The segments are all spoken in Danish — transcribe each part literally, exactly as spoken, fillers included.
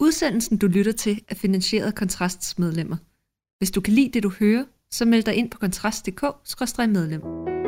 Udsendelsen, du lytter til, er finansieret af Kontrasts medlemmer. Hvis du kan lide det, du hører, så meld dig ind på kontrast punktum d k skråstreg medlem.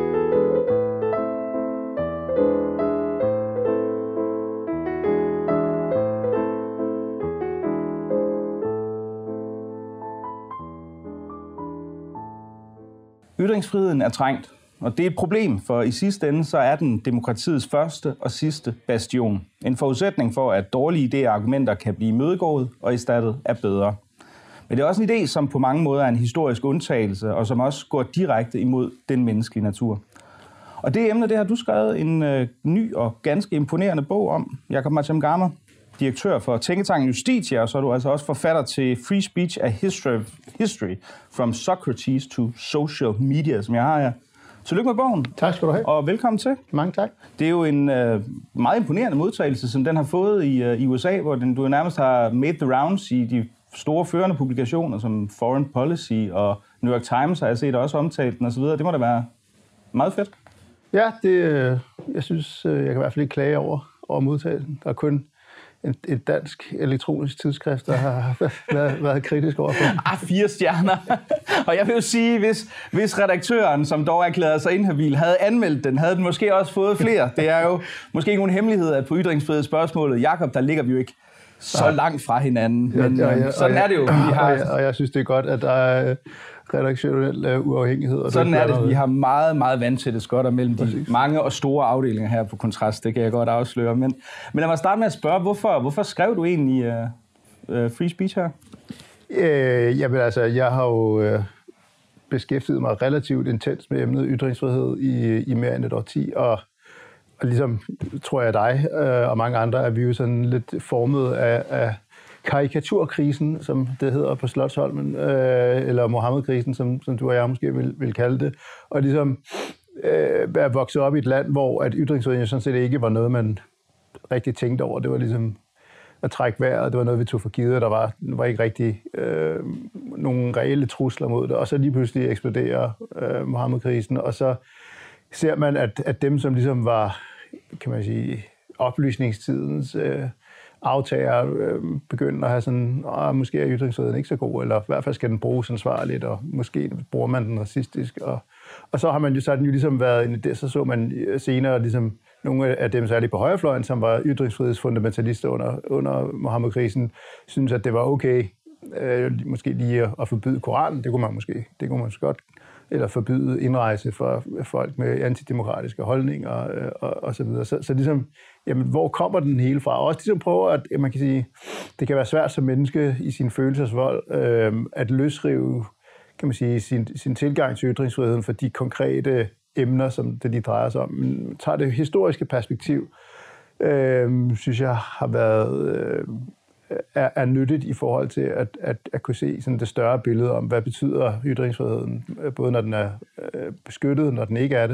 Ytringsfriheden er trængt, og det er et problem, for i sidste ende så er den demokratiets første og sidste bastion. En forudsætning for, at dårlige idéer og argumenter kan blive imødegået og erstattet af bedre. Men det er også en idé, som på mange måder er en historisk undtagelse, og som også går direkte imod den menneskelige natur. Og det emne, det har du skrevet en øh, ny og ganske imponerende bog om, Jacob Macham-Gama, direktør for tænketanken Justitia, og så er du altså også forfatter til Free Speech: A History, History from Socrates to Social Media, som jeg har her. Tillykke med bogen. Tak skal du have. Og velkommen til. Mange tak. Det er jo en øh, meget imponerende modtagelse, som den har fået i, øh, i U S A, hvor den, du nærmest har made the rounds i de store førende publikationer, som Foreign Policy og New York Times har jeg set også omtalt den osv. Det må da være meget fedt. Ja, det, jeg synes, jeg kan i hvert fald ikke klage over, over modtagelsen. Der er kun et, et dansk elektronisk tidsskrift, der har været, været kritisk overfor. Ah, fire stjerner. Og jeg vil jo sige, hvis, hvis redaktøren, som dog erklærede sig inhabil, havde anmeldt den, havde den måske også fået flere. Det er jo måske ikke nogen hemmelighed, at på ytringsfrihedsspørgsmålet, Jacob, der ligger vi jo ikke så ja. langt fra hinanden. Men ja, ja, ja, sådan jeg, er det jo. Vi har, og, jeg, og jeg synes, det er godt, at der er redaktionel uafhængighed. Og sådan det er det. Vi har meget, meget vandtætte skotter mellem de Præcis. mange og store afdelinger her på Kontrast. Det kan jeg godt afsløre. Men, men lad mig starte med at spørge, hvorfor, hvorfor skrev du egentlig uh, uh, Free Speech her? Øh, jamen altså, jeg har jo øh, beskæftiget mig relativt intens med emnet ytringsfrihed i, i mere end et årti, og Og ligesom, tror jeg dig øh, og mange andre, er vi jo sådan lidt formet af, af karikaturkrisen, som det hedder på Slotsholmen, øh, eller Mohammed-krisen, som, som du og jeg måske vil, vil kalde det. Og ligesom øh, være vokset op i et land, hvor at ytringsfriheden sådan set ikke var noget, man rigtig tænkte over. Det var ligesom at trække vejret, det var noget, vi tog for givet, der var, der var ikke rigtig øh, nogen reelle trusler mod det. Og så lige pludselig eksploderer øh, Mohammed-krisen, og så ser man, at, at dem, som ligesom var, kan man sige, oplysningstidens øh, aftager, øh, begynder at have sådan, åh, måske er ytringsfriheden ikke så god, eller i hvert fald skal den bruges ansvarligt, og måske bruger man den racistisk. Og, og så har man jo, så har den jo ligesom været, det, så så man senere ligesom nogle af dem, særligt på højrefløjen, som var ytringsfrihedsfundamentalister under, under Mohammed-krisen, synes, at det var okay, øh, måske lige at, at forbyde Koranen, det kunne man måske, det kunne man måske godt, eller forbyde indrejse for folk med antidemokratiske holdninger øh, og, og så videre. Så, så ligesom, jamen, hvor kommer den hele fra? Og også ligesom prøve at, man kan sige, det kan være svært som menneske i sin følelsesvold, øh, at løsrive, kan man sige, sin, sin tilgang til ytringsfriheden for de konkrete emner, som det de drejer sig om. Men tager det historiske perspektiv, øh, synes jeg har været øh, er, er nyttigt i forhold til at, at, at kunne se sådan det større billede om, hvad betyder ytringsfriheden, både når den er øh, beskyttet, når den ikke er det.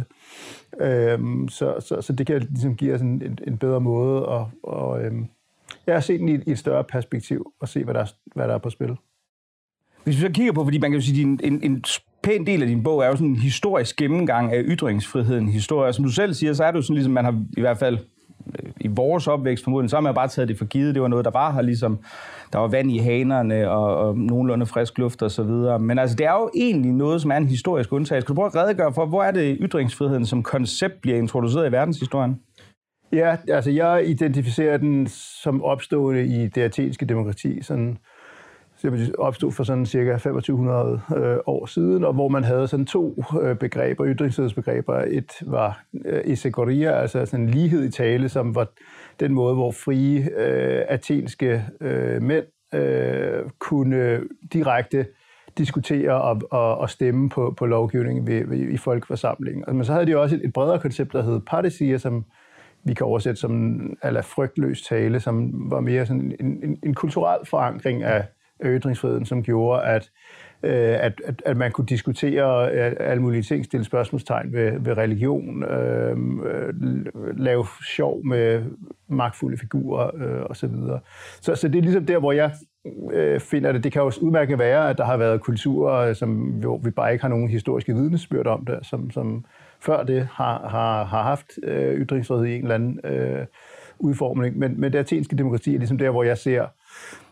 Øhm, så, så, så det kan ligesom give os en, en, en bedre måde at og, øhm, ja, se den i, i et større perspektiv og se, hvad der, er, hvad der er på spil. Hvis vi så kigger på, fordi man kan jo sige, at en, en pæn del af din bog er jo sådan en historisk gennemgang af ytringsfriheden. Historie. Som du selv siger, så er det jo sådan ligesom, man har i hvert fald i vores opvækst formodentlig, så har man bare taget det for givet. Det var noget, der var her ligesom, der var vand i hanerne og, og nogenlunde frisk luft og så videre. Men altså, det er jo egentlig noget, som er en historisk undtagelse. Kan du prøve at redegøre for, hvor er det ytringsfriheden som koncept bliver introduceret i verdenshistorien? Ja, altså jeg identificerer den som opstående i det athenske demokrati, sådan det opstod for sådan cirka femogtyve hundrede øh, år siden, og hvor man havde sådan to øh, begreber, ytringsfrihedsbegreber. Et var øh, esegoria, altså sådan en lighed i tale, som var den måde, hvor frie øh, athenske øh, mænd øh, kunne direkte diskutere og, og, og stemme på, på lovgivningen ved, ved, i folkeforsamlingen. Altså, men så havde de også et, et bredere koncept, der hed parrhesia, som vi kan oversætte som eller frygtløs tale, som var mere sådan en, en, en kulturel forankring af ytringsfriheden, som gjorde, at, øh, at, at, at man kunne diskutere øh, alle mulige ting, stille spørgsmålstegn ved, ved religion, øh, øh, lave sjov med magtfulde figurer øh, osv. Så, så det er ligesom der, hvor jeg øh, finder det. Det kan også udmærket være, at der har været kulturer, som, hvor vi bare ikke har nogen historiske vidnesbyrd om det, som, som før det har, har, har haft øh, ytringsfrihed i en eller anden øh, udformning. Men, men det athenske demokrati er ligesom der, hvor jeg ser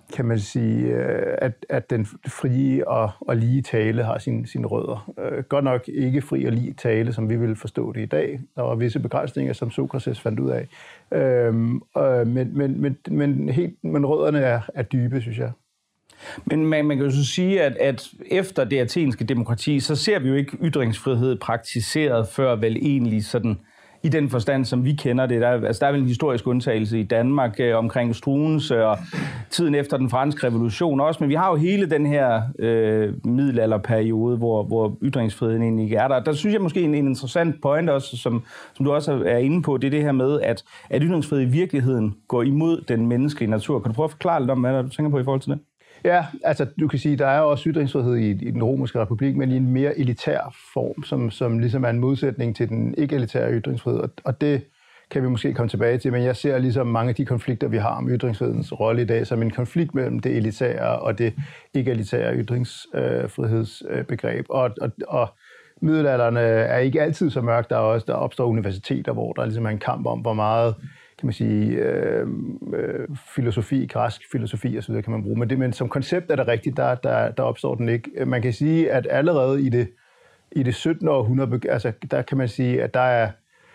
kan man sige, at, at den frie og, og lige tale har sine sin rødder. Godt nok ikke fri og lige tale, som vi vil forstå det i dag. Der var visse begrænsninger, som Sokrates fandt ud af. Øhm, øh, men, men, men, men, helt, men rødderne er, er dybe, synes jeg. Men man, man kan jo så sige, at, at efter det athenske demokrati, så ser vi jo ikke ytringsfrihed praktiseret før vel egentlig sådan i den forstand, som vi kender det. Der, altså, der er vel en historisk undtagelse i Danmark øh, omkring Struensee og tiden efter den franske revolution også, men vi har jo hele den her øh, middelalderperiode, hvor, hvor ytringsfriheden egentlig ikke er der. Der synes jeg måske en, en interessant point også, som, som du også er inde på, det er det her med, at, at ytringsfrihed i virkeligheden går imod den menneskelige natur. Kan du prøve at forklare lidt om, hvad du tænker på i forhold til det? Ja, altså du kan sige, der er også ytringsfrihed i, i den romerske republik, men i en mere elitær form, som, som ligesom er en modsætning til den ikke-elitære ytringsfrihed, og, og det kan vi måske komme tilbage til, men jeg ser ligesom mange af de konflikter, vi har om ytringsfrihedens rolle i dag, som en konflikt mellem det elitære og det ikke-elitære ytringsfrihedsbegreb, og, og, og middelalderen er ikke altid så mørkt, der er også, der opstår universiteter, hvor der ligesom er en kamp om, hvor meget kan man sige, øh, øh, filosofi, græsk filosofi og så videre kan man bruge. Men, det, men som koncept er det rigtigt, der, der, der opstår den ikke. Man kan sige, at allerede i det, i det syttende århundrede, altså der kan man sige, at der er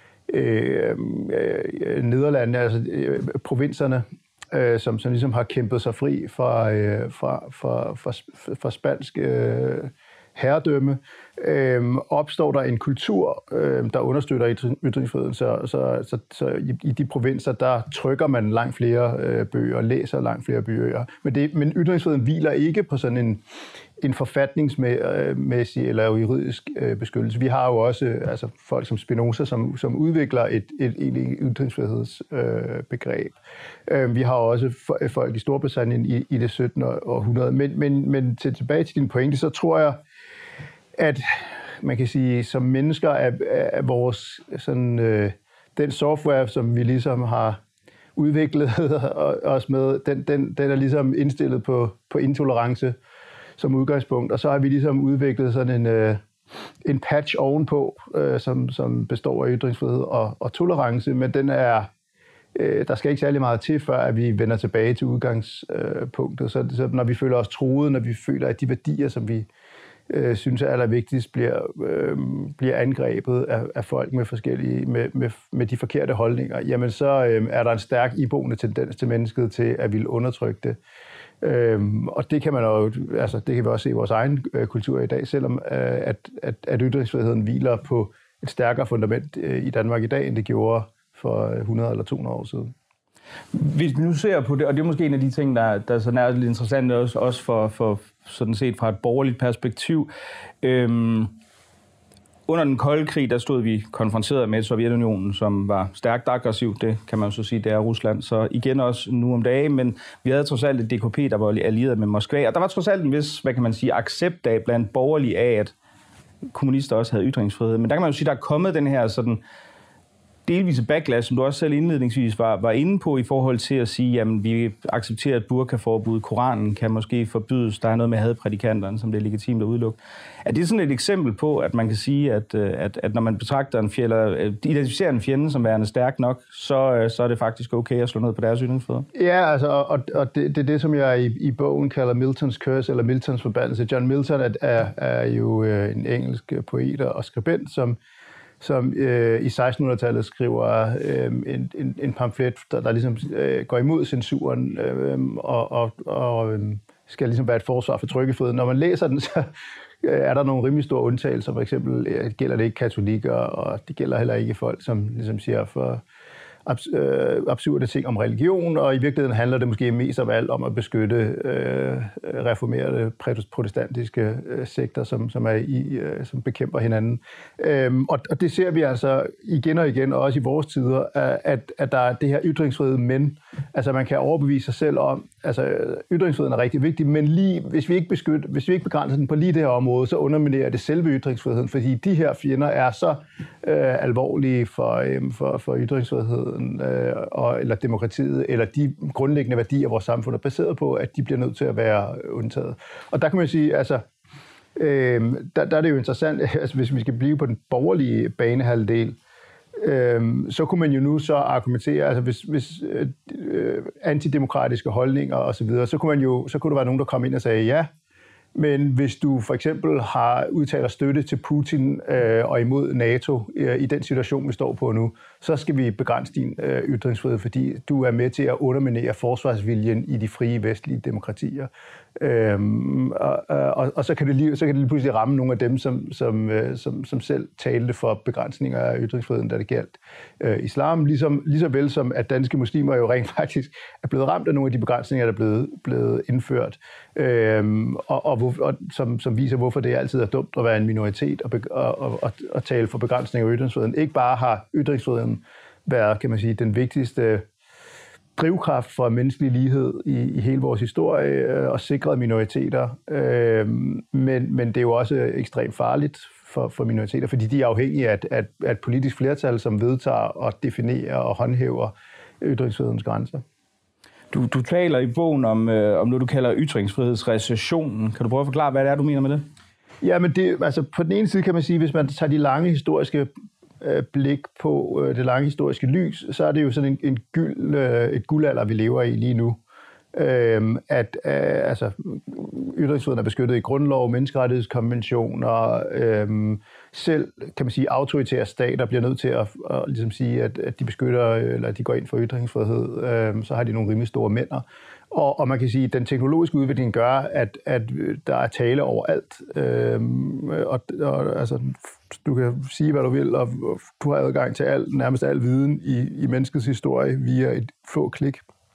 øh, øh, Nederlandene, altså øh, provinserne, øh, som, som ligesom har kæmpet sig fri fra, øh, fra, fra, fra, fra spansk øh, herredømme, øh, opstår der en kultur, øh, der understøtter ytringsfriheden. Så, så, så, så i, i de provinser, der trykker man langt flere øh, bøger og læser langt flere bøger. Men, det, men ytringsfriheden hviler ikke på sådan en, en forfatningsmæssig eller juridisk øh, beskyttelse. Vi har jo også øh, altså folk som Spinoza, som, som udvikler et, et, et ytringsfrihedsbegreb. Øh, øh, vi har også folk i Storbritannien i, i det syttende århundrede. Men, men, men til, tilbage til din pointe, så tror jeg, at man kan sige, som mennesker er, er vores sådan, øh, den software, som vi ligesom har udviklet os med, den, den, den er ligesom indstillet på, på intolerance som udgangspunkt, og så har vi ligesom udviklet sådan en, øh, en patch ovenpå, øh, som, som består af ytringsfrihed og, og tolerance, men den er, øh, der skal ikke særlig meget til, før at vi vender tilbage til udgangspunktet. Så, så når vi føler os truede, når vi føler, at de værdier, som vi øh, synes er allervigtigst, bliver, øh, bliver angrebet af, af folk med forskellige, med, med, med de forkerte holdninger, jamen så øh, er der en stærk iboende tendens til mennesket til at ville undertrykke det. Øhm, og det kan man jo, altså det kan vi også se i vores egen øh, kultur i dag, selvom øh, at, at, at ytringsfriheden hviler på et stærkere fundament øh, i Danmark i dag, end det gjorde for hundrede eller to hundrede år siden. Hvis vi nu ser på det, og det er måske en af de ting, der, der sådan er lidt interessant også, også for, for sådan set fra et borgerligt perspektiv. Øhm, Under den kolde krig, der stod vi konfronteret med Sovjetunionen, som var stærkt aggressiv. Det kan man jo så sige, det er Rusland. Så igen også nu om dagen, men vi havde trods alt et D K P, der var allieret med Moskva. Og der var trods alt en vis, hvad kan man sige, accept af blandt borgerlige af, at kommunister også havde ytringsfrihed. Men der kan man jo sige, der er kommet den her sådan delvise backlash, som du også selv indledningsvis var, var inde på, i forhold til at sige, jamen vi accepterer et burkaforbud, Koranen kan måske forbydes, der er noget med hadprædikanterne, som det er legitimt at udelukke. Er det sådan et eksempel på, at man kan sige, at, at, at når man betragter en fjende, eller identificerer en fjende som værende stærk nok, så, så er det faktisk okay at slå ned på deres ytringsfrihed? Ja, altså, og, og det, det er det, som jeg i, i bogen kalder Miltons curse, eller Miltons forbandelse. John Milton er, er, er jo en engelsk poet og skribent, som som øh, i sekstenhundredetallet skriver øh, en, en, en pamflet, der, der ligesom øh, går imod censuren øh, og, og, og øh, skal ligesom være et forsvar for trykkefriheden. Når man læser den, så øh, er der nogle rimelig store undtagelser. For eksempel øh, gælder det ikke katolikker, og det gælder heller ikke folk, som ligesom siger for abs- øh, absurde ting om religion, og i virkeligheden handler det måske mest om alt om at beskytte øh, reformerede protestantiske øh, sekter, som, som, er i, øh, som bekæmper hinanden. Øhm, og, og det ser vi altså igen og igen, og også i vores tider, at, at der er det her ytringsfrihed, men altså man kan overbevise sig selv om, altså ytringsfriheden er rigtig vigtig, men lige, hvis vi ikke beskytter, hvis vi ikke begrænser den på lige det her område, så underminerer det selve ytringsfriheden, fordi de her fjender er så øh, alvorlige for, øh, for, for ytringsfriheden øh, og, eller demokratiet, eller de grundlæggende værdier, vores samfund er baseret på, at de bliver nødt til at være undtaget. Og der kan man sige, altså øh, der, der er det jo interessant, altså hvis vi skal blive på den borgerlige banehalvdel, Øhm, så kunne man jo nu så argumentere, altså hvis, hvis øh, antidemokratiske holdninger og så videre, så kunne man jo, så kunne der være nogen, der kom ind og sagde ja, men hvis du for eksempel har udtaler støtte til Putin øh, og imod NATO øh, i den situation, vi står på nu, så skal vi begrænse din øh, ytringsfrihed, fordi du er med til at underminere forsvarsviljen i de frie vestlige demokratier. Øhm, og, og, og så kan det lige, så kan det lige pludselig ramme nogle af dem, som, som, øh, som, som selv talte for begrænsninger af ytringsfriheden, da det galt øh, islam, ligesom, lige så vel som at danske muslimer jo rent faktisk er blevet ramt af nogle af de begrænsninger, der er blevet, blevet indført, øhm, og, og, og som, som viser, hvorfor det altid er dumt at være en minoritet og, og, og, og, og tale for begrænsninger af ytringsfriheden. Ikke bare har ytringsfriheden været, kan man sige, den vigtigste drivkraft for menneskelig lighed i, i hele vores historie øh, og sikret minoriteter. Øh, men, men det er jo også ekstremt farligt for, for minoriteter, fordi de er afhængige af, af, af et politisk flertal, som vedtager og definerer og håndhæver ytringsfrihedens grænser. Du, du taler i bogen om, øh, om noget, du kalder ytringsfrihedsrecessionen. Kan du prøve at forklare, hvad det er, du mener med det? Ja, men det, altså på den ene side kan man sige, hvis man tager de lange historiske blik på øh, det lange historiske lys, så er det jo sådan en, en gyld, øh, et guldalder, vi lever i lige nu. Øhm, at øh, altså, ytringsfriheden er beskyttet i grundlov, menneskerettighedskonventioner, øhm, selv, kan man sige, autoritære stater bliver nødt til at, at ligesom sige, at, at de beskytter, eller at de går ind for ytringsfrihed, øhm, så har de nogle rimelig store mænd. Og, og man kan sige, at den teknologiske udvikling gør, at, at der er tale overalt. Øhm, og, og altså, du kan sige, hvad du vil, og du har adgang til alt, nærmest al viden i, i menneskets historie via et få klik.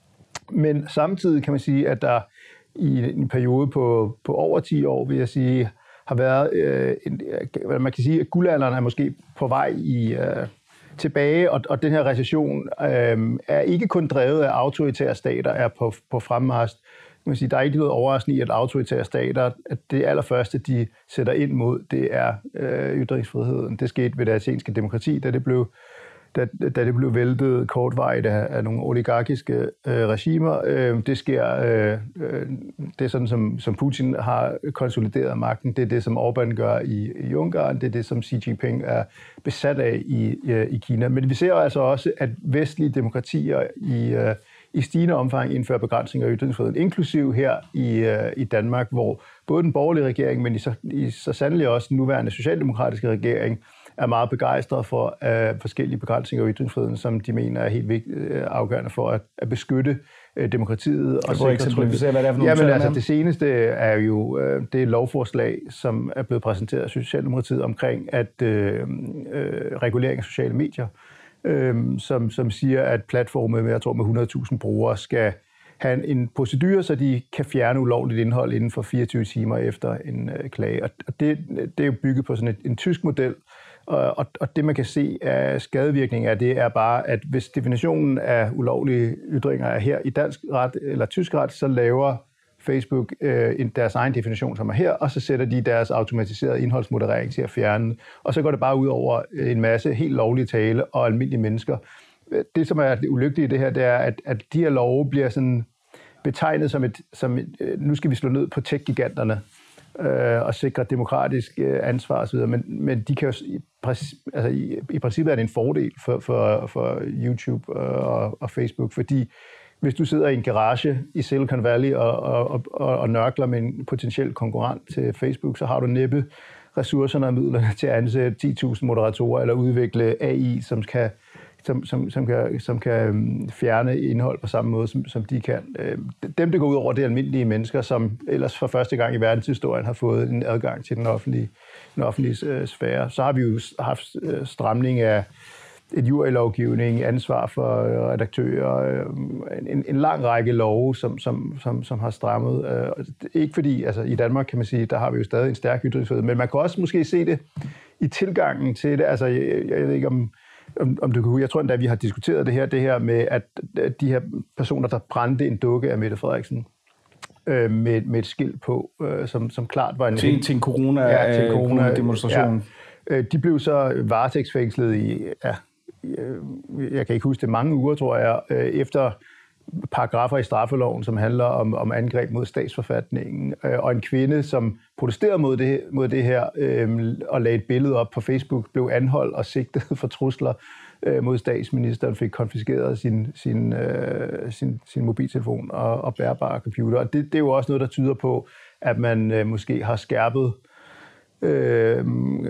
Men samtidig kan man sige, at der i en periode på, på over ti år, vil jeg sige, har været, øh, en, man kan sige, at guldalderen er måske på vej i... Øh, tilbage, og, og den her recession øh, er ikke kun drevet af autoritære stater, er på, på fremmarch. Man sige, der er ikke noget overraskende i, at autoritære stater, at det allerførste, de sætter ind mod, det er øh, ytringsfriheden. Det skete ved det athenske demokrati, da det blev, da, da det blev væltet kortvarigt af, af nogle oligarkiske øh, regimer. Øh, det sker, øh, øh, det er sådan, som, som Putin har konsolideret magten. Det er det, som Orbán gør i, i Ungarn. Det er det, som Xi Jinping er besat af i, i Kina. Men vi ser altså også, at vestlige demokratier i, øh, i stigende omfang indfører begrænsninger af ytringsfriheden, inklusiv her i, øh, i Danmark, hvor både den borgerlige regering, men i så, i så sandelig også den nuværende socialdemokratiske regering, er meget begejstret for uh, forskellige begrænsninger af ytringsfriheden, som de mener er helt vigtigt, uh, afgørende for at, at beskytte uh, demokratiet. Og så eksemplificere, hvad det er for nogle Jamen altså, det seneste er jo uh, det lovforslag, som er blevet præsenteret af Socialdemokratiet omkring at uh, uh, regulering af sociale medier, uh, som, som siger, at platforme med, jeg tror, med hundrede tusind brugere skal have en procedure, så de kan fjerne ulovligt indhold inden for fireogtyve timer efter en uh, klage. Og det, det er jo bygget på sådan et, en tysk model. Og, og det, man kan se af skadevirkningen af det, er bare, at hvis definitionen af ulovlige ytringer er her i dansk ret eller tysk ret, så laver Facebook øh, deres egen definition, som er her, og så sætter de deres automatiserede indholdsmoderering til at fjerne. Og så går det bare ud over en masse helt lovlige tale og almindelige mennesker. Det, som er det ulykkelige i det her, det er, at, at de her love bliver sådan betegnet som et, som et, nu skal vi slå ned på tech-giganterne, og sikre demokratisk ansvar osv., men, men de kan jo, i, altså i, i princippet er det en fordel for, for, for YouTube og, og Facebook, fordi hvis du sidder i en garage i Silicon Valley og, og, og, og nørkler med en potentiel konkurrent til Facebook, så har du næppe ressourcerne og midlerne til at ansætte ti tusind moderatorer eller udvikle A I, som kan Som, som, som, kan, som kan fjerne indhold på samme måde, som, som de kan. Dem, det går ud over, det er almindelige mennesker, som ellers for første gang i verdenshistorien har fået en adgang til den offentlige, den offentlige uh, sfære. Så har vi jo haft uh, stramning af et jurylovgivning, ansvar for uh, redaktører, uh, en, en lang række love, som, som, som, som har strammet. Uh, ikke fordi, altså i Danmark kan man sige, der har vi jo stadig en stærk ytringsfrihed, men man kan også måske se det i tilgangen til det. Altså, jeg, jeg ved ikke om Om, om du kan, jeg tror endda, vi har diskuteret det her, det her med, at de her personer, der brændte en dukke af Mette Frederiksen øh, med, med et skilt på, øh, som, som klart var en... Til, til en corona, ja, til en corona, corona demonstration. Ja, øh, de blev så varetægtsfængslet i, ja, jeg kan ikke huske det, mange uger, tror jeg, øh, efter paragrafer i straffeloven, som handler om, om angreb mod statsforfatningen, øh, og en kvinde, som protesterede mod det, mod det her, øh, og lagde et billede op på Facebook, blev anholdt og sigtet for trusler øh, mod statsministeren, fik konfiskeret sin, sin, øh, sin, sin mobiltelefon og, og bærbare computer. Og det, det er jo også noget, der tyder på, at man øh, måske har skærpet øh,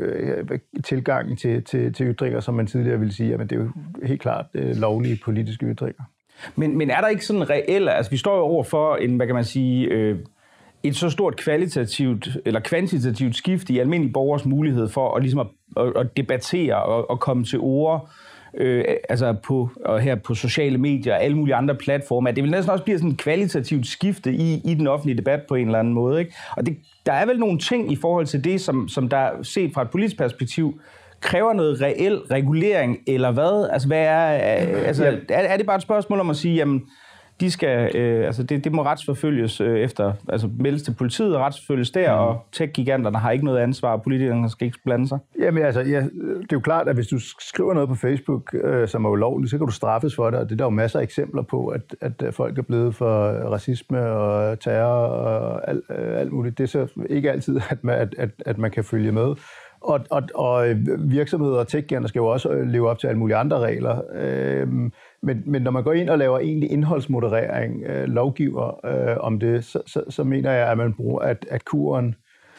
tilgangen til, til, til ytringer, som man tidligere ville sige, at det er jo helt klart øh, lovlige politiske ytringer. Men, men er der ikke sådan reelle, altså vi står jo over for en, hvad kan man sige, øh, et så stort kvalitativt eller kvantitativt skift i almindelige borgers mulighed for at, ligesom at, at, at debattere og at komme til ord, øh, altså på, og her på sociale medier og alle mulige andre platforme, at det vil næsten også blive sådan et kvalitativt skifte i, i den offentlige debat på en eller anden måde, ikke? Og det, der er vel nogle ting i forhold til det, som, som der set fra et politisk perspektiv, kræver noget reel regulering, eller hvad? Altså, hvad er, altså, er, er det bare et spørgsmål om at sige, jamen, de skal, øh, altså det, det må retsforfølges øh, efter, altså meldes til politiet og retsforfølges der, mm. og tech-giganterne har ikke noget ansvar, og politikerne skal ikke blande sig? Jamen altså, ja, det er jo klart, at hvis du skriver noget på Facebook, øh, som er ulovligt, så kan du straffes for det, og det er der jo masser af eksempler på, at, at folk er blevet for racisme og terror og alt, øh, alt muligt. Det er så ikke altid, at man, at, at, at man kan følge med. Og, og, og virksomheder og tech-giganter skal jo også leve op til alle mulige andre regler. Øhm, men, men når man går ind og laver egentlig indholdsmoderering, øh, lovgiver øh, om det, så, så, så mener jeg, at man bruger, at, at kuren,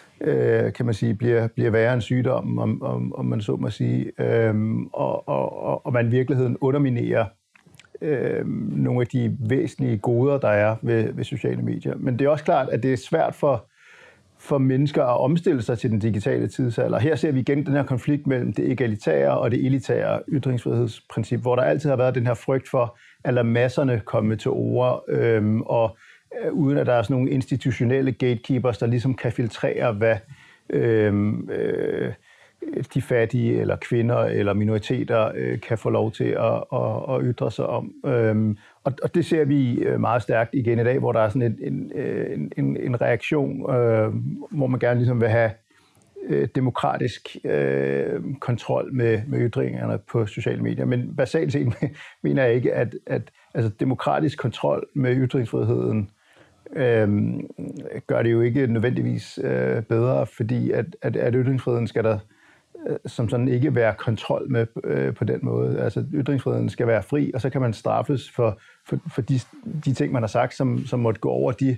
øh, kan man sige, bliver, bliver værre end sygdommen, om, om, om man så må sige, øhm, og, og, og man i virkeligheden underminerer øh, nogle af de væsentlige goder, der er ved, ved sociale medier. Men det er også klart, at det er svært for for mennesker at omstille sig til den digitale tidsalder. Her ser vi igen den her konflikt mellem det egalitære og det elitære ytringsfrihedsprincip, hvor der altid har været den her frygt for at lade masserne komme til ord, øhm, og øh, uden at der er sådan nogle institutionelle gatekeepers, der ligesom kan filtrere, hvad øhm, øh, de fattige eller kvinder eller minoriteter øh, kan få lov til at, at, at ytre sig om. Øhm, og, og det ser vi meget stærkt igen i dag, hvor der er sådan en, en, en, en reaktion, øh, hvor man gerne ligesom vil have øh, demokratisk øh, kontrol med, med ytringerne på sociale medier. Men basalt set mener jeg ikke, at, at altså, demokratisk kontrol med ytringsfriheden øh, gør det jo ikke nødvendigvis øh, bedre, fordi at, at, at ytringsfriheden skal der som sådan ikke være kontrol med øh, på den måde. Altså ytringsfriheden skal være fri, og så kan man straffes for, for, for de, de ting, man har sagt, som, som måtte gå over de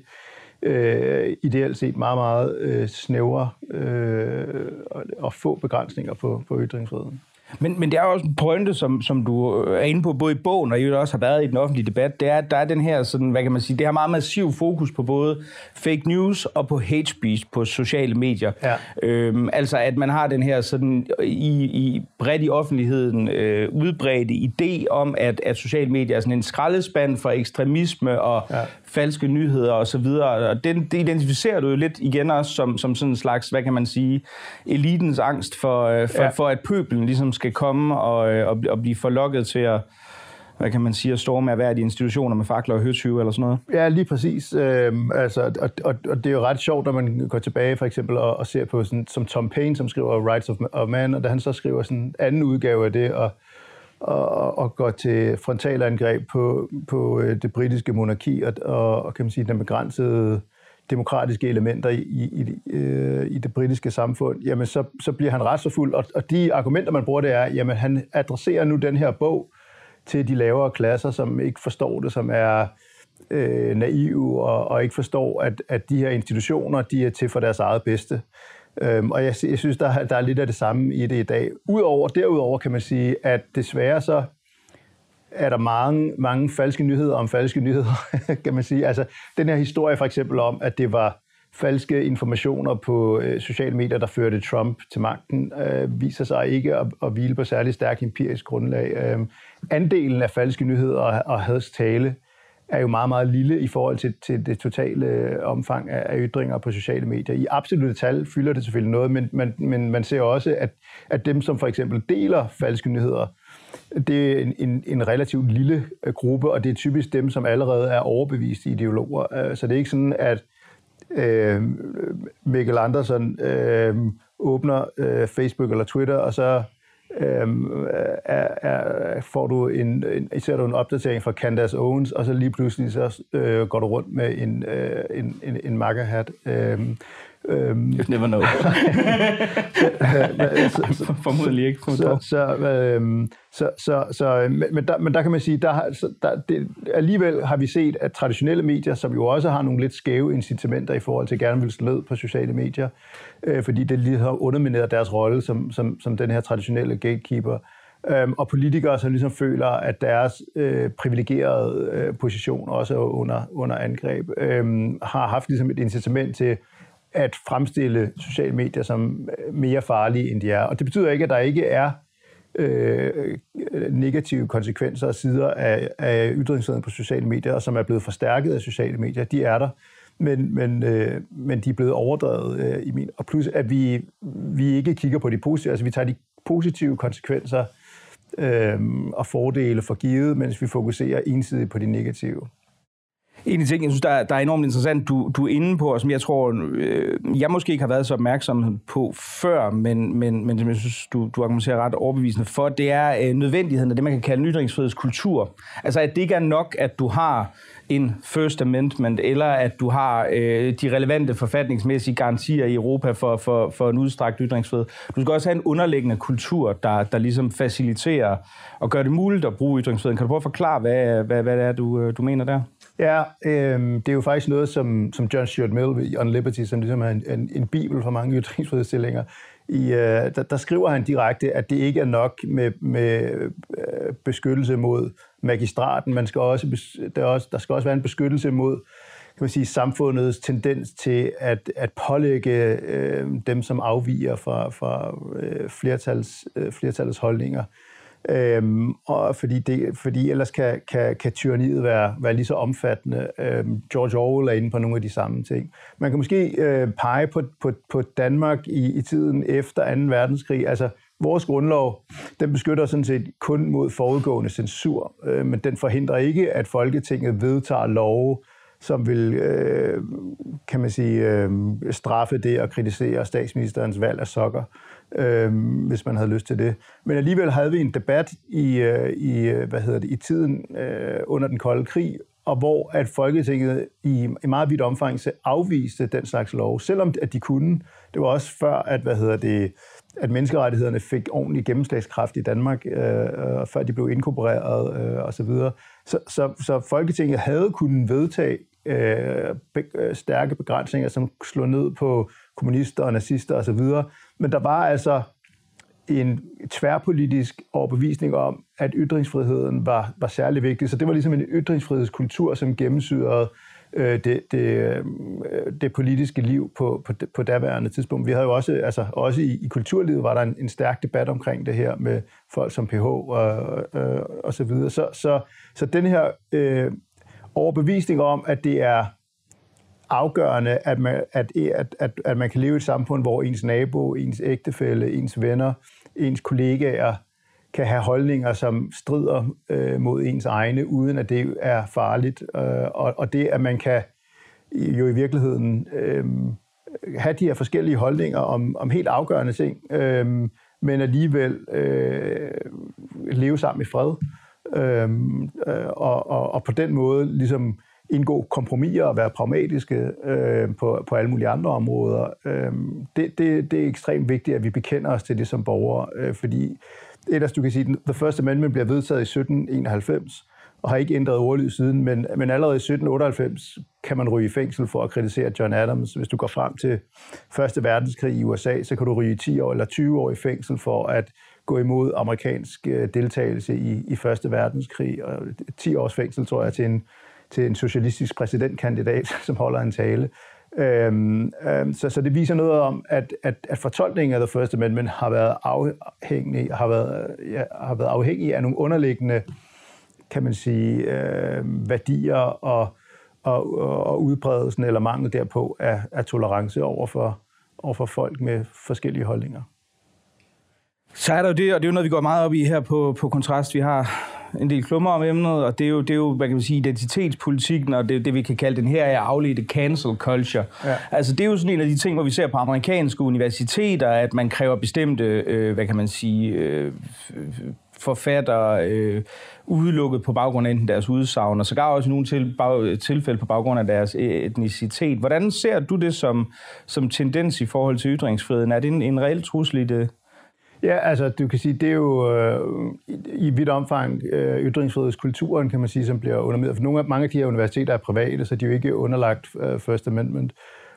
øh, ideelt set meget, meget øh, snævre øh, og, og få begrænsninger på, på ytringsfriheden. Men, men det er også en pointe, som, som du er inde på, både i bogen og jo også har været i den offentlige debat, det er, at der er den her, sådan, hvad kan man sige, det har meget massiv fokus på både fake news og på hate speech på sociale medier. Ja. Øhm, altså, at man har den her sådan i, i bredt i offentligheden øh, udbredte idé om, at, at sociale medier er sådan en skraldespand for ekstremisme og ja. falske nyheder og så videre. Og den, det identificerer du jo lidt igen også som, som sådan en slags, hvad kan man sige, elitens angst for, for, ja. for at pøbelen ligesom skal komme og, og, og blive forlokket til at, hvad kan man sige, at storme af de institutioner med fakler og høtyve eller sådan noget? Ja, lige præcis. Øhm, altså, og, og, og det er jo ret sjovt, når man går tilbage for eksempel og, og ser på sådan, som Tom Paine, som skriver Rights of, of Man, og da han så skriver sådan en anden udgave af det, og, og, og går til frontalangreb på, på det britiske monarki, og, og, og kan man sige, den begrænsede demokratiske elementer i, i, i, i det britiske samfund, jamen så, så bliver han retsforfulgt. Og, og de argumenter, man bruger, det er, jamen han adresserer nu den her bog til de lavere klasser, som ikke forstår det, som er øh, naive og, og ikke forstår, at, at de her institutioner, de er til for deres eget bedste. Øhm, og jeg, jeg synes, der, der er lidt af det samme i det i dag. Udover, derudover kan man sige, at desværre så er der mange, mange falske nyheder om falske nyheder, kan man sige. Altså, den her historie for eksempel om, at det var falske informationer på øh, sociale medier, der førte Trump til magten, øh, viser sig ikke at, at hvile på særlig stærkt empirisk grundlag. Øh, andelen af falske nyheder og, og hadstale er jo meget, meget lille i forhold til, til det totale omfang af, af ytringer på sociale medier. I absolutte tal fylder det selvfølgelig noget, men, men, men man ser også, at, at dem, som for eksempel deler falske nyheder, det er en, en, en relativt lille gruppe, og det er typisk dem, som allerede er overbeviste ideologer. Så det er ikke sådan, at øh, Mikkel Andersen øh, åbner øh, Facebook eller Twitter, og så øh, er, er, får du en, en, ser du en opdatering fra Candace Owens, og så lige pludselig så øh, går du rundt med en, øh, en, en, en makkerhat. Øh, Øhm, you never know. Formodentlig ikke. Så, så, øhm, så, så, så, men, der, men der kan man sige, der, der, det, alligevel har vi set, at traditionelle medier, som jo også har nogle lidt skæve incitamenter i forhold til gerne vil slå ned på sociale medier, øh, fordi det lige har undermineret deres rolle som, som, som den her traditionelle gatekeeper, øhm, og politikere, som ligesom føler, at deres øh, privilegerede øh, position også er under, under angreb, øh, har haft ligesom et incitament til at fremstille sociale medier som mere farlige, end de er. Og det betyder ikke, at der ikke er øh, negative konsekvenser og sider af, af ytringsfriheden på sociale medier, som er blevet forstærket af sociale medier. De er der, men, men, øh, men de er blevet overdrevet øh, i min. Og plus, at vi, vi ikke kigger på de positive, altså vi tager de positive konsekvenser øh, og fordele for givet, mens vi fokuserer ensidigt på de negative. En af de ting, jeg synes, der er, der er enormt interessant, du, du er inde på, og som jeg tror, øh, jeg måske ikke har været så opmærksom på før, men, men, men som jeg synes, du, du argumenterer ret overbevisende for, det er øh, nødvendigheden af det, man kan kalde en ytringsfrihedskultur. Altså, at det ikke er nok, at du har en First Amendment, eller at du har øh, de relevante forfatningsmæssige garantier i Europa for, for, for en udstrakt ytringsfrihed. Du skal også have en underliggende kultur, der, der ligesom faciliterer og gør det muligt at bruge ytringsfriheden. Kan du prøve at forklare, hvad, hvad, hvad det er, du, du mener der? Ja, øh, det er jo faktisk noget, som, som John Stuart Mill i On Liberty, som ligesom er en, en, en bibel for mange ytringsfrihedsstillinger, i, øh, der, der skriver han direkte, at det ikke er nok med, med øh, beskyttelse mod magistraten. Man skal også, der, også, der skal også være en beskyttelse mod, kan man sige, samfundets tendens til at, at pålægge øh, dem, som afviger fra, fra øh, flertals, øh, flertallets holdninger. Øhm, og fordi, det, fordi ellers kan, kan, kan tyranniet være, være lige så omfattende. Øhm, George Orwell er inde på nogle af de samme ting. Man kan måske øh, pege på, på, på Danmark i, i tiden efter anden verdenskrig. Altså, vores grundlov, den beskytter sådan set kun mod forudgående censur, øh, men den forhindrer ikke, at Folketinget vedtager love, som vil, øh, kan man sige, øh, straffe det og kritisere statsministerens valg af sokker, øh, hvis man havde lyst til det. Men alligevel havde vi en debat i, øh, i, hvad hedder det, i tiden øh, under den kolde krig, og hvor at Folketinget i, i meget vidt omfang afviste den slags lov, selvom at de kunne. Det var også før, at, hvad hedder det, at menneskerettighederne fik ordentlig gennemslagskraft i Danmark, øh, før de blev inkorporeret øh, osv. Så, så, så Folketinget havde kunnet vedtage øh, be, stærke begrænsninger, som slog ned på kommunister og nazister osv. Men der var altså en tværpolitisk overbevisning om, at ytringsfriheden var, var særlig vigtig. Så det var ligesom en ytringsfrihedskultur, som gennemsyrede øh, det, det, det politiske liv på, på, på daværende tidspunkt. Vi havde jo også, altså også i, i kulturlivet var der en, en stærk debat omkring det her med folk som P H og, øh, og så videre. Så, så, så den her øh, overbevisning om, at det er afgørende, at man, at, at, at, at man kan leve i et samfund, hvor ens nabo, ens ægtefælle, ens venner, ens kollegaer kan have holdninger, som strider øh, mod ens egne, uden at det er farligt. Øh, og, og det, at man kan jo i virkeligheden øh, have de her forskellige holdninger om, om helt afgørende ting, øh, men alligevel øh, leve sammen i fred. Øh, og, og, og på den måde ligesom indgå kompromiser og være pragmatiske øh, på, på alle mulige andre områder. Øh, det, det, det er ekstremt vigtigt, at vi bekender os til det som borgere, øh, fordi ellers, du kan sige, The First Amendment bliver vedtaget i sytten enoghalvfems og har ikke ændret ordlyd siden, men, men allerede i sytten otteoghalvfems kan man ryge i fængsel for at kritisere John Adams. Hvis du går frem til Første Verdenskrig i U S A, så kan du ryge ti år eller tyve år i fængsel for at gå imod amerikansk deltagelse i, i Første Verdenskrig, og ti års fængsel, tror jeg, til en til en socialistisk præsidentkandidat, som holder en tale. Øhm, øhm, så, så det viser noget om, at, at, at fortolkningen af The First Amendment har været afhængig, har været, ja, har været afhængig af nogle underliggende, kan man sige, øh, værdier og, og, og udbredelsen eller mangel derpå af, af tolerance over for, over for folk med forskellige holdninger. Så er der jo det, og det er jo noget, vi går meget op i her på, på Kontrast. Vi har en del klummer om emnet, og det er jo, det er jo hvad kan man sige, identitetspolitikken, og det, det vi kan kalde den her er afledte cancel culture. Ja. Altså det er jo sådan en af de ting, hvor vi ser på amerikanske universiteter, at man kræver bestemte, øh, hvad kan man sige, øh, forfattere øh, udelukket på baggrund af enten deres udsagn, og sågar også i nogle til, bag, tilfælde på baggrund af deres etnicitet. Hvordan ser du det som, som tendens i forhold til ytringsfriheden? Er det en, en reel trussel i det? Ja, altså du kan sige, det er jo øh, i, i vidt omfang øh, ytringsfrihedskulturen, kan man sige, som bliver undermineret. For nogle af, mange af de her universiteter er private, så de er jo ikke underlagt øh, First Amendment.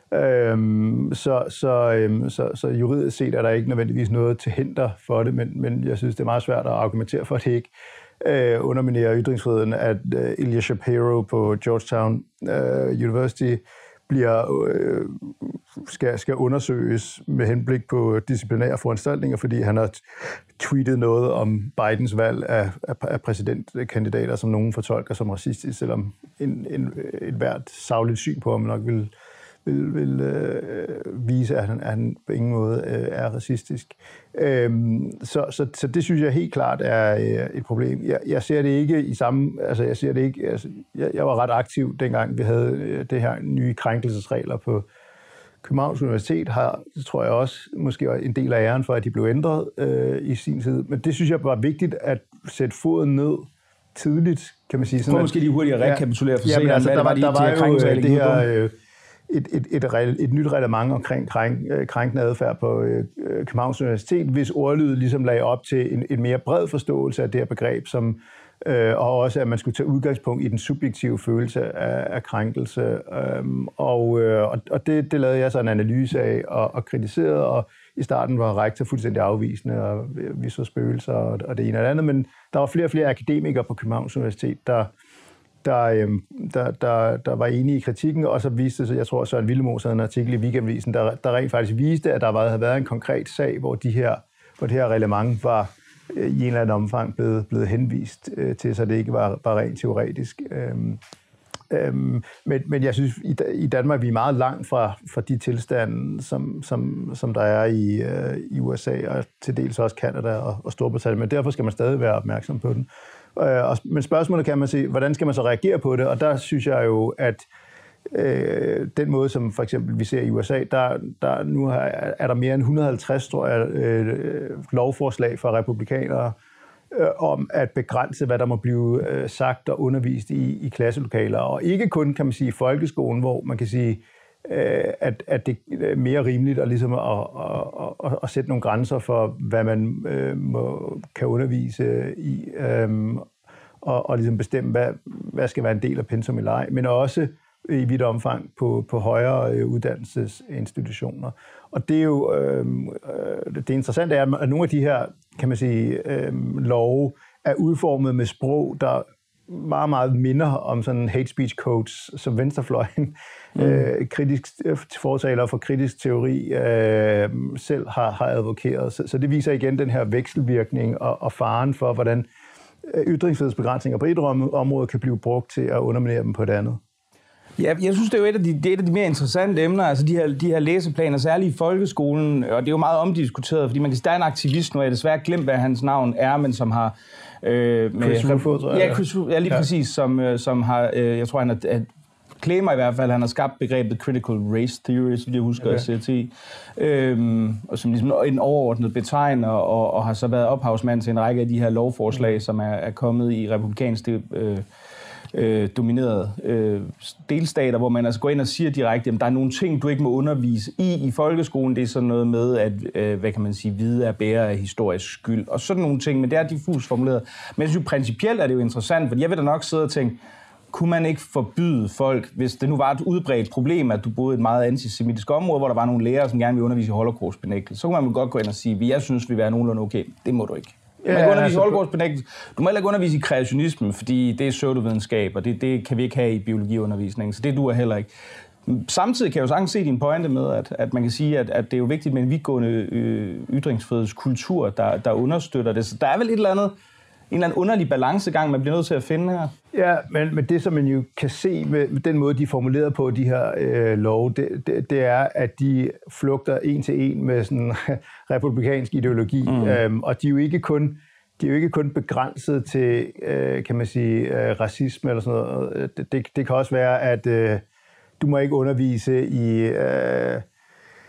Øhm, så, så, øhm, så, så juridisk set er der ikke nødvendigvis noget til hinder for det, men, men jeg synes, det er meget svært at argumentere for, at det ikke øh, underminerer ytringsfriheden, at øh, Ilya Shapiro på Georgetown øh, University bliver, øh, skal, skal undersøges med henblik på disciplinære foranstaltninger, fordi han har tweetet noget om Bidens valg af, af, af præsidentkandidater, som nogen fortolker som racistisk, selvom en, en, et hvert sagligt syn på ham nok vil vil, vil øh, vise, at han, at han på ingen måde øh, er racistisk. Øhm, så, så, så det synes jeg helt klart er øh, et problem. Jeg, jeg ser det ikke i samme... Altså, jeg ser det ikke... Altså, jeg, jeg var ret aktiv, dengang vi havde øh, det her nye krænkelsesregler på Københavns Universitet. Har, det tror jeg også, måske en del af æren for, at de blev ændret øh, i sin tid. Men det synes jeg var vigtigt at sætte foden ned tidligt, kan man sige. Sådan, Prøv måske lige hurtigt at rekapitulere for ja, sig, altså, hvad der var, de der var jo det her... Øh, Et, et, et, et nyt reglement omkring krænk, krænkende adfærd på øh, Københavns Universitet, hvis ordlydet ligesom lagde op til en, en mere bred forståelse af det her begreb, som, øh, og også at man skulle tage udgangspunkt i den subjektive følelse af, af krænkelse. Øh, og øh, og det, det lavede jeg så en analyse af og, og kritiserede, og i starten var rektor fuldstændig afvisende, og vi så spøgelser og, og det ene og det andet, men der var flere og flere akademikere på Københavns Universitet, der Der, der, der, der var enige i kritikken, og så viste det sig, jeg tror, Søren Willemoes havde en artikel i Weekendavisen, der, der rent faktisk viste, at der var, havde været en konkret sag, hvor, de her, hvor det her reglement var øh, i en eller anden omfang blevet, blevet henvist øh, til, så det ikke var, var rent teoretisk. Øhm, øhm, men, men jeg synes, i, i Danmark vi er meget langt fra, fra de tilstande, som, som, som der er i, øh, i U S A, og til dels også Canada og, og Storbritannien, men derfor skal man stadig være opmærksom på den. Men spørgsmålet kan man sige, hvordan skal man så reagere på det? Og der synes jeg jo, at øh, den måde, som for eksempel vi ser i U S A, der, der nu er, er der mere end et hundrede og halvtreds, tror jeg, øh, lovforslag fra republikanere øh, om at begrænse, hvad der må blive øh, sagt og undervist i, i klasselokaler. Og ikke kun, kan man sige, i folkeskolen, hvor man kan sige, øh, at, at det er mere rimeligt at, ligesom at, at, at, at sætte nogle grænser for, hvad man øh, må, kan undervise i, øh, og, og ligesom bestemme, hvad, hvad skal være en del af pensum eller ej, men også i vidt omfang på, på højere øh, uddannelsesinstitutioner. Og det er jo øh, det interessante er, at nogle af de her, kan man sige, øh, love er udformet med sprog, der meget, meget minder om sådan hate speech codes, som venstrefløjen, mm. øh, kritisk fortaler for kritisk teori øh, selv har, har advokeret. Så, så det viser igen den her vekselvirkning og, og faren for, hvordan ytringsfrihedsbegrænsninger på et område kan blive brugt til at underminere dem på et andet. Ja, jeg synes, det er jo et af de, det er et af de mere interessante emner, altså de her, de her læseplaner, særligt i folkeskolen, og det er jo meget omdiskuteret, fordi man kan sige, der er en aktivist nu, jeg har desværre glemt, hvad hans navn er, men som har... Øh, med, Chris Rufo, tror jeg. Ja, Chris, ja, lige ja. præcis, som, som har, øh, jeg tror, han har... Claimer i hvert fald, han har skabt begrebet critical race theory, så jeg husker okay. at sætte i, øhm, og som ligesom en overordnet betegner, og, og har så været ophavsmand til en række af de her lovforslag, mm. som er, er kommet i republikansk øh, øh, dominerede øh, delstater, hvor man altså går ind og siger direkte, at der er nogle ting, du ikke må undervise i i folkeskolen. Det er sådan noget med, at øh, hvad kan man sige, vide er bære af historisk skyld, og sådan nogle ting, men det er diffust formuleret. Men jeg synes, principielt er det jo interessant, for jeg vil da nok sidde og tænke, kunne man ikke forbyde folk, hvis det nu var et udbredt problem, at du boede i et meget antisemitisk område, hvor der var nogle lærere, som gerne ville undervise i holocaustbenægtelse, så kunne man godt gå ind og sige, at jeg synes, vi vil være nogenlunde okay. Det må du ikke. Man kan undervise i holocaustbenægtelse. Du må heller ikke undervise i kreationisme, fordi det er pseudovidenskab, og det, det kan vi ikke have i biologiundervisningen, så det duer heller ikke. Samtidig kan jeg jo sagtens se din pointe med, at, at man kan sige, at, at det er jo vigtigt med en vidtgående øh, ytringsfrihedskultur, der, der understøtter det. Så der er vel et eller andet, en eller anden underlig balancegang, man bliver nødt til at finde her. Ja, men, men det, som man jo kan se med, med den måde, de er formuleret på, de her øh, love, det, det, det er, at de flugter en til en med sådan republikansk ideologi. Mm. Øhm, og de er jo ikke kun, de er jo ikke kun begrænset til, øh, kan man sige, øh, racisme eller sådan noget. Det, det, det kan også være, at øh, du må ikke undervise i... Øh,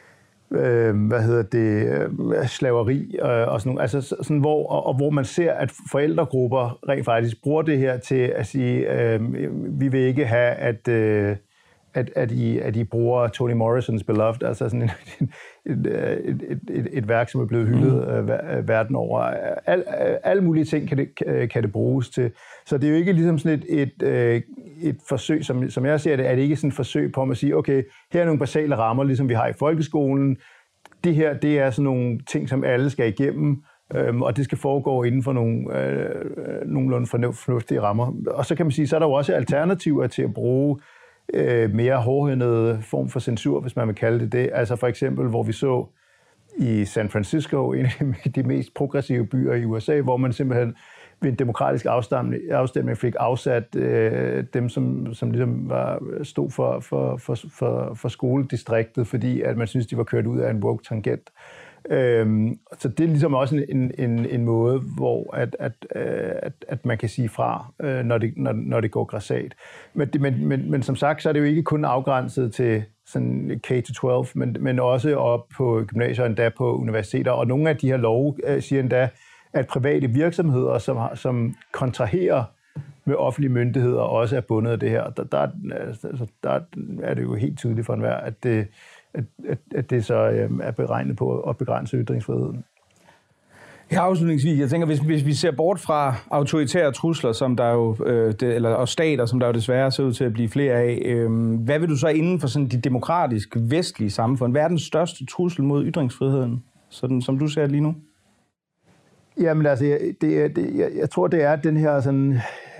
øh, hvad hedder det, øh, slaveri øh, og sådan noget. Altså sådan, hvor, og, og hvor man ser, at forældregrupper rent faktisk bruger det her til at sige, øh, vi vil ikke have, at, øh, at, at, I, at I bruger Toni Morrisons Beloved, altså sådan en, et, et, et, et, et værk, som er blevet hyldet øh, verden over. Al, alle mulige ting kan det, kan det bruges til. Så det er jo ikke ligesom sådan et, et, et, et forsøg, som, som jeg ser det, er det ikke sådan et forsøg på at sige, okay, her er nogle basale rammer, ligesom vi har i folkeskolen. Det her, det er sådan nogle ting, som alle skal igennem, øhm, og det skal foregå inden for nogle øh, nogenlunde fornuftige rammer. Og så kan man sige, så er der jo også alternativer til at bruge øh, mere hårdhændede form for censur, hvis man vil kalde det det. Altså for eksempel, hvor vi så i San Francisco, en af de mest progressive byer i U S A, hvor man simpelthen ved en demokratisk afstemning, afstemning fik afsat øh, dem, som, som ligesom var, stod for, for, for, for, for skoledistriktet, fordi at man synes, de var kørt ud af en woke tangent. Øhm, så det er ligesom også en, en, en måde, hvor at, at, at, at man kan sige fra, øh, når, det, når, når det går grassat. Men, men, men, men som sagt, så er det jo ikke kun afgrænset til sådan K til tolv, men, men også op på gymnasier, endda på universiteter. Og nogle af de her love øh, siger endda, at private virksomheder, som, som kontraherer med offentlige myndigheder, også er bundet af det her. Der, der, altså, der er det jo helt tydeligt for enhver, at det, at, at, at det så er beregnet på at begrænse ytringsfriheden. Ja, afslutningsvis, jeg tænker, hvis, hvis vi ser bort fra autoritære trusler, som der jo, øh, det, eller, og stater, som der jo desværre ser ud til at blive flere af, øh, hvad vil du så inden for sådan de demokratiske, vestlige samfund, hvad er den største trussel mod ytringsfriheden, sådan, som du ser lige nu? Jamen altså, det, det, jeg, jeg tror, det er den her sådan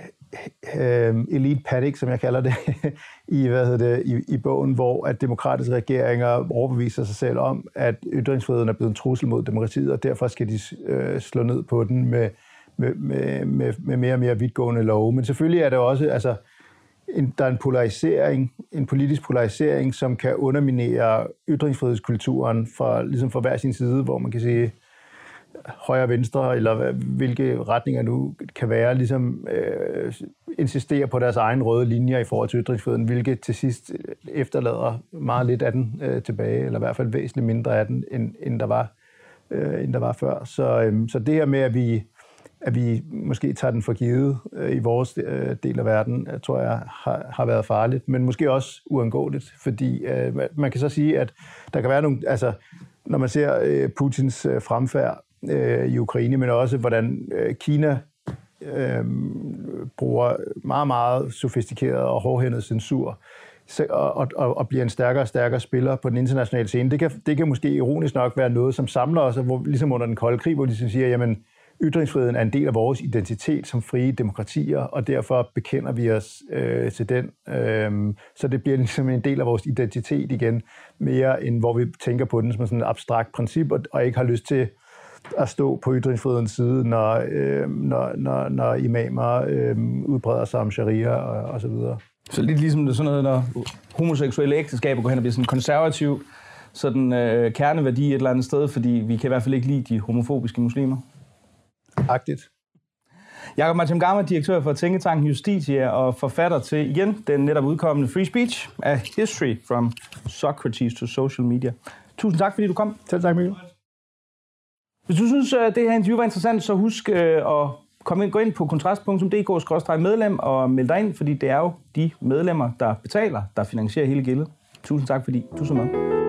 øh, elite panic, som jeg kalder det, i, hvad hedder det, i, i bogen, hvor at demokratiske regeringer overbeviser sig selv om, at ytringsfriheden er blevet en trussel mod demokratiet, og derfor skal de øh, slå ned på den med, med, med, med, med mere og mere vidtgående love. Men selvfølgelig er der også, altså, en, der er en polarisering, en politisk polarisering, som kan underminere ytringsfrihedskulturen fra, ligesom fra hver sin side, hvor man kan sige, højre og venstre, eller hvilke retninger nu kan være, ligesom øh, insisterer på deres egen røde linjer i forhold til ytringsfriheden, hvilket til sidst efterlader meget lidt af den øh, tilbage, eller i hvert fald væsentligt mindre af den, end, end, der, var, øh, end der var før. Så, øh, så det her med, at vi, at vi måske tager den for givet øh, i vores øh, del af verden, øh, tror jeg har, har været farligt, men måske også uundgåeligt, fordi øh, man kan så sige, at der kan være nogle, altså når man ser øh, Putins øh, fremfærd i Ukraine, men også hvordan Kina øh, bruger meget, meget sofistikeret og hårdhændet censur og, og, og bliver en stærkere og stærkere spiller på den internationale scene. Det kan, det kan måske ironisk nok være noget, som samler os, hvor, ligesom under den kolde krig, hvor de siger, jamen ytringsfriheden er en del af vores identitet som frie demokratier, og derfor bekender vi os øh, til den. Øh, så det bliver ligesom en del af vores identitet igen, mere end hvor vi tænker på den som sådan et abstrakt princip, og, og ikke har lyst til at stå på ytringsfrihedens side, når, øh, når, når, når imamer øh, udbreder sig om sharia og, og så videre. Så lidt ligesom sådan noget, når homoseksuelle ægteskaber går hen og bliver sådan konservativ, sådan øh, kerneværdi et eller andet sted, fordi vi kan i hvert fald ikke lide de homofobiske muslimer. Agtigt. Jakob Mathiam-Gamma, direktør for Tænketanken Justitia og forfatter til, igen, den netop udkommende Free Speech, A History from Socrates to Social Media. Tusind tak, fordi du kom. Selv tak, Mikkel. Hvis du synes, at det her interview var interessant, så husk at komme ind, gå ind på kontrast punktum d k skråstreg medlem og meld dig ind, fordi det er jo de medlemmer, der betaler, der finansierer hele gildet. Tusind tak, fordi du så med.